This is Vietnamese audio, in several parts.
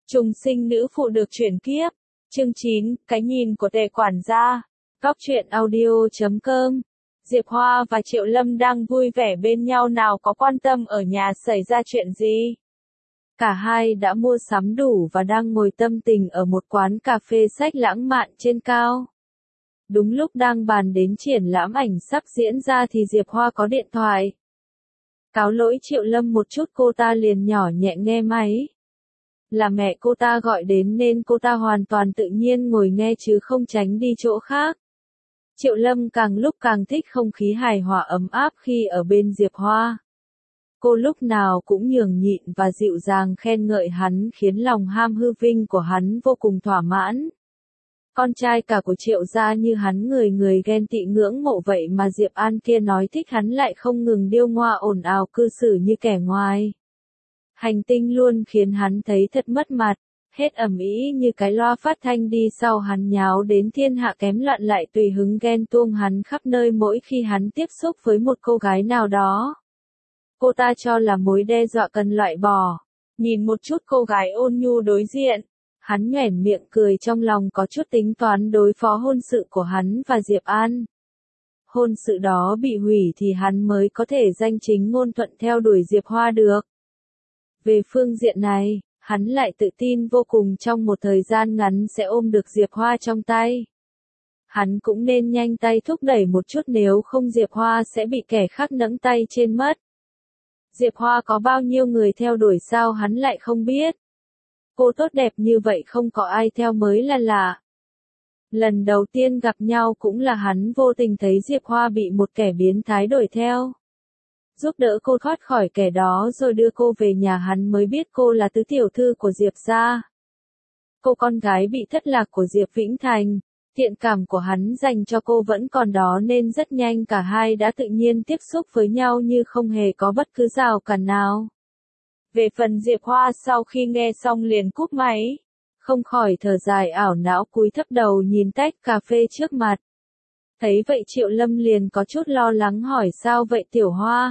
Trùng sinh nữ phụ được chuyển kiếp. Chương 9, cái nhìn của Tề quản gia. Góc truyện audio.com. Diệp Hoa và Triệu Lâm đang vui vẻ bên nhau, nào có quan tâm ở nhà xảy ra chuyện gì. Cả hai đã mua sắm đủ và đang ngồi tâm tình ở một quán cà phê sách lãng mạn trên cao. Đúng lúc đang bàn đến triển lãm ảnh sắp diễn ra thì Diệp Hoa có điện thoại. Cáo lỗi Triệu Lâm một chút, cô ta liền nhỏ nhẹ nghe máy. Là mẹ cô ta gọi đến nên cô ta hoàn toàn tự nhiên ngồi nghe chứ không tránh đi chỗ khác. Triệu Lâm càng lúc càng thích không khí hài hòa ấm áp khi ở bên Diệp Hoa. Cô lúc nào cũng nhường nhịn và dịu dàng khen ngợi hắn, khiến lòng ham hư vinh của hắn vô cùng thỏa mãn. Con trai cả của Triệu gia như hắn, người người ghen tị ngưỡng mộ, vậy mà Diệp An kia nói thích hắn lại không ngừng điêu ngoa ồn ào cư xử như kẻ ngoài hành tinh, luôn khiến hắn thấy thật mất mặt. Hết ầm ĩ như cái loa phát thanh đi sau hắn nháo đến thiên hạ kém loạn, lại tùy hứng ghen tuông hắn khắp nơi mỗi khi hắn tiếp xúc với một cô gái nào đó. Cô ta cho là mối đe dọa cần loại bỏ. Nhìn một chút cô gái ôn nhu đối diện, hắn nhoẻn miệng cười, trong lòng có chút tính toán đối phó hôn sự của hắn và Diệp An. Hôn sự đó bị hủy thì hắn mới có thể danh chính ngôn thuận theo đuổi Diệp Hoa được. Về phương diện này, hắn lại tự tin vô cùng trong một thời gian ngắn sẽ ôm được Diệp Hoa trong tay. Hắn cũng nên nhanh tay thúc đẩy một chút, nếu không Diệp Hoa sẽ bị kẻ khác nẫng tay trên mất. Diệp Hoa có bao nhiêu người theo đuổi sao hắn lại không biết. Cô tốt đẹp như vậy không có ai theo mới là lạ. Lần đầu tiên gặp nhau cũng là hắn vô tình thấy Diệp Hoa bị một kẻ biến thái đuổi theo. Giúp đỡ cô thoát khỏi kẻ đó rồi đưa cô về nhà, hắn mới biết cô là tứ tiểu thư của Diệp gia. Cô con gái bị thất lạc của Diệp Vĩnh Thành. Thiện cảm của hắn dành cho cô vẫn còn đó nên rất nhanh cả hai đã tự nhiên tiếp xúc với nhau như không hề có bất cứ rào cản nào. Về phần Diệp Hoa, sau khi nghe xong liền cúp máy, không khỏi thở dài ảo não, cúi thấp đầu nhìn tách cà phê trước mặt. Thấy vậy Triệu Lâm liền có chút lo lắng hỏi, sao vậy Tiểu Hoa?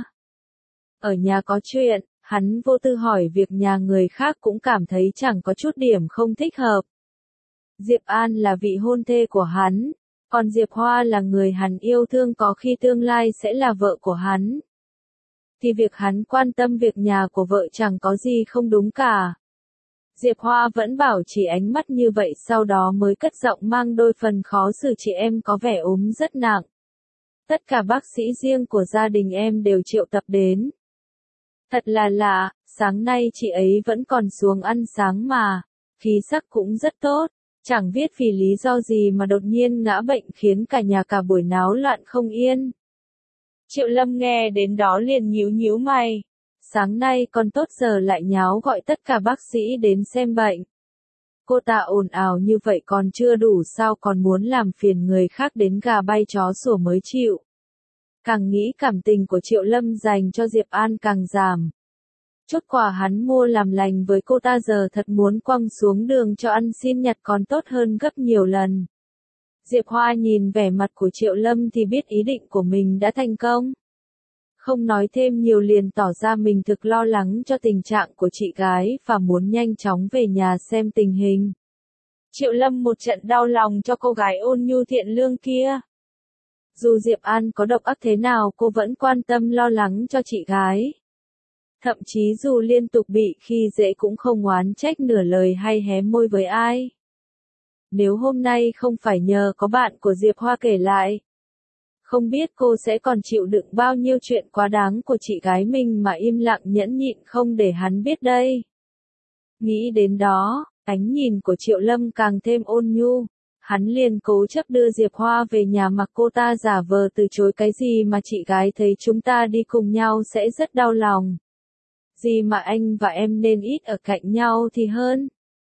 Ở nhà có chuyện. Hắn vô tư hỏi việc nhà người khác cũng cảm thấy chẳng có chút điểm không thích hợp. Diệp An là vị hôn thê của hắn, còn Diệp Hoa là người hắn yêu thương, có khi tương lai sẽ là vợ của hắn. Thì việc hắn quan tâm việc nhà của vợ chẳng có gì không đúng cả. Diệp Hoa vẫn bảo chỉ ánh mắt như vậy, sau đó mới cất giọng mang đôi phần khó xử, chị em có vẻ ốm rất nặng. Tất cả bác sĩ riêng của gia đình em đều triệu tập đến. Thật là lạ, sáng nay chị ấy vẫn còn xuống ăn sáng mà, khí sắc cũng rất tốt, chẳng biết vì lý do gì mà đột nhiên ngã bệnh khiến cả nhà cả buổi náo loạn không yên. Triệu Lâm nghe đến đó liền nhíu nhíu mày, sáng nay còn tốt giờ lại nháo gọi tất cả bác sĩ đến xem bệnh. Cô ta ồn ào như vậy còn chưa đủ sao, còn muốn làm phiền người khác đến gà bay chó sủa mới chịu. Càng nghĩ cảm tình của Triệu Lâm dành cho Diệp An càng giảm. Chút quà hắn mua làm lành với cô ta giờ thật muốn quăng xuống đường cho ăn xin nhặt còn tốt hơn gấp nhiều lần. Diệp Hoa nhìn vẻ mặt của Triệu Lâm thì biết ý định của mình đã thành công. Không nói thêm nhiều liền tỏ ra mình thực lo lắng cho tình trạng của chị gái và muốn nhanh chóng về nhà xem tình hình. Triệu Lâm một trận đau lòng cho cô gái ôn nhu thiện lương kia. Dù Diệp An có độc ác thế nào cô vẫn quan tâm lo lắng cho chị gái. Thậm chí dù liên tục bị khi dễ cũng không oán trách nửa lời hay hé môi với ai. Nếu hôm nay không phải nhờ có bạn của Diệp Hoa kể lại, không biết cô sẽ còn chịu đựng bao nhiêu chuyện quá đáng của chị gái mình mà im lặng nhẫn nhịn không để hắn biết đây. Nghĩ đến đó, ánh nhìn của Triệu Lâm càng thêm ôn nhu. Hắn liền cố chấp đưa Diệp Hoa về nhà, mặc cô ta giả vờ từ chối cái gì mà chị gái thấy chúng ta đi cùng nhau sẽ rất đau lòng. Gì mà anh và em nên ít ở cạnh nhau thì hơn.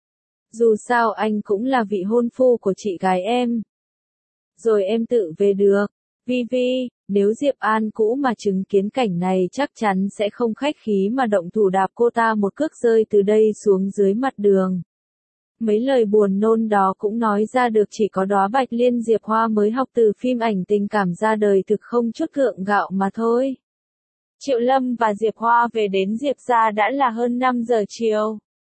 Dù sao anh cũng là vị hôn phu của chị gái em. Rồi em tự về được. Vi, nếu Diệp An cũ mà chứng kiến cảnh này chắc chắn sẽ không khách khí mà động thủ đạp cô ta một cước rơi từ đây xuống dưới mặt đường. Mấy lời buồn nôn đó cũng nói ra được chỉ có Đóa Bạch Liên Diệp Hoa mới học từ phim ảnh tình cảm ra đời, thực không chút gượng gạo mà thôi. Triệu Lâm và Diệp Hoa về đến Diệp gia đã là hơn 5 giờ chiều.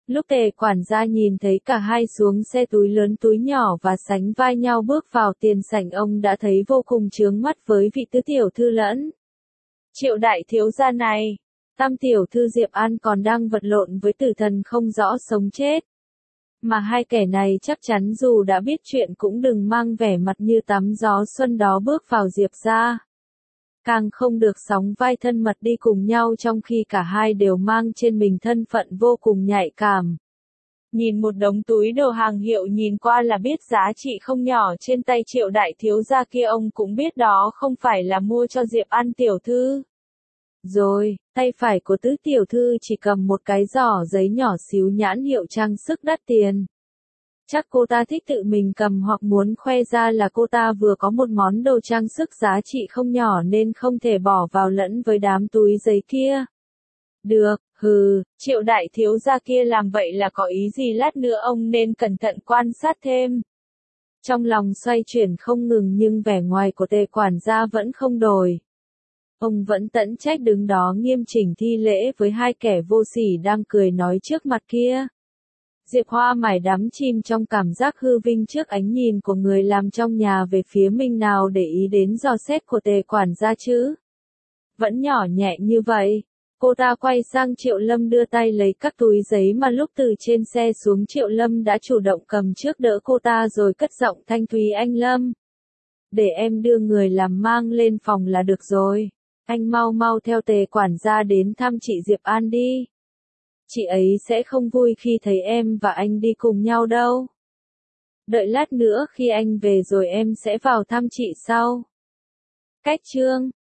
Lúc Tề quản gia nhìn thấy cả hai xuống xe túi lớn túi nhỏ và sánh vai nhau bước vào tiền sảnh, ông đã thấy vô cùng chướng mắt với vị tứ tiểu thư lẫn Triệu đại thiếu gia này. Tam tiểu thư Diệp An còn đang vật lộn với tử thần không rõ sống chết. Mà hai kẻ này chắc chắn dù đã biết chuyện cũng đừng mang vẻ mặt như tắm gió xuân đó bước vào Diệp gia. Càng không được sóng vai thân mật đi cùng nhau trong khi cả hai đều mang trên mình thân phận vô cùng nhạy cảm. Nhìn một đống túi đồ hàng hiệu nhìn qua là biết giá trị không nhỏ trên tay Triệu đại thiếu gia kia, ông cũng biết đó không phải là mua cho Diệp An tiểu thư. Rồi, tay phải của tứ tiểu thư chỉ cầm một cái giỏ giấy nhỏ xíu nhãn hiệu trang sức đắt tiền. Chắc cô ta thích tự mình cầm hoặc muốn khoe ra là cô ta vừa có một món đồ trang sức giá trị không nhỏ nên không thể bỏ vào lẫn với đám túi giấy kia. Được, Triệu đại thiếu gia kia làm vậy là có ý gì, lát nữa ông nên cẩn thận quan sát thêm. Trong lòng xoay chuyển không ngừng nhưng vẻ ngoài của Tề quản gia vẫn không đổi. Ông vẫn tẫn trách đứng đó nghiêm chỉnh thi lễ với hai kẻ vô sỉ đang cười nói trước mặt kia. Diệp Hoa mải đắm chìm trong cảm giác hư vinh trước ánh nhìn của người làm trong nhà về phía mình, nào để ý đến dò xét của Tề quản gia chứ. Vẫn nhỏ nhẹ như vậy. Cô ta quay sang Triệu Lâm đưa tay lấy các túi giấy mà lúc từ trên xe xuống Triệu Lâm đã chủ động cầm trước đỡ cô ta rồi cất giọng thanh thúy: anh Lâm. Để em đưa người làm mang lên phòng là được rồi. Anh mau mau theo Tề quản gia đến thăm chị Diệp An đi. Chị ấy sẽ không vui khi thấy em và anh đi cùng nhau đâu. Đợi lát nữa khi anh về rồi em sẽ vào thăm chị sau. Cách chương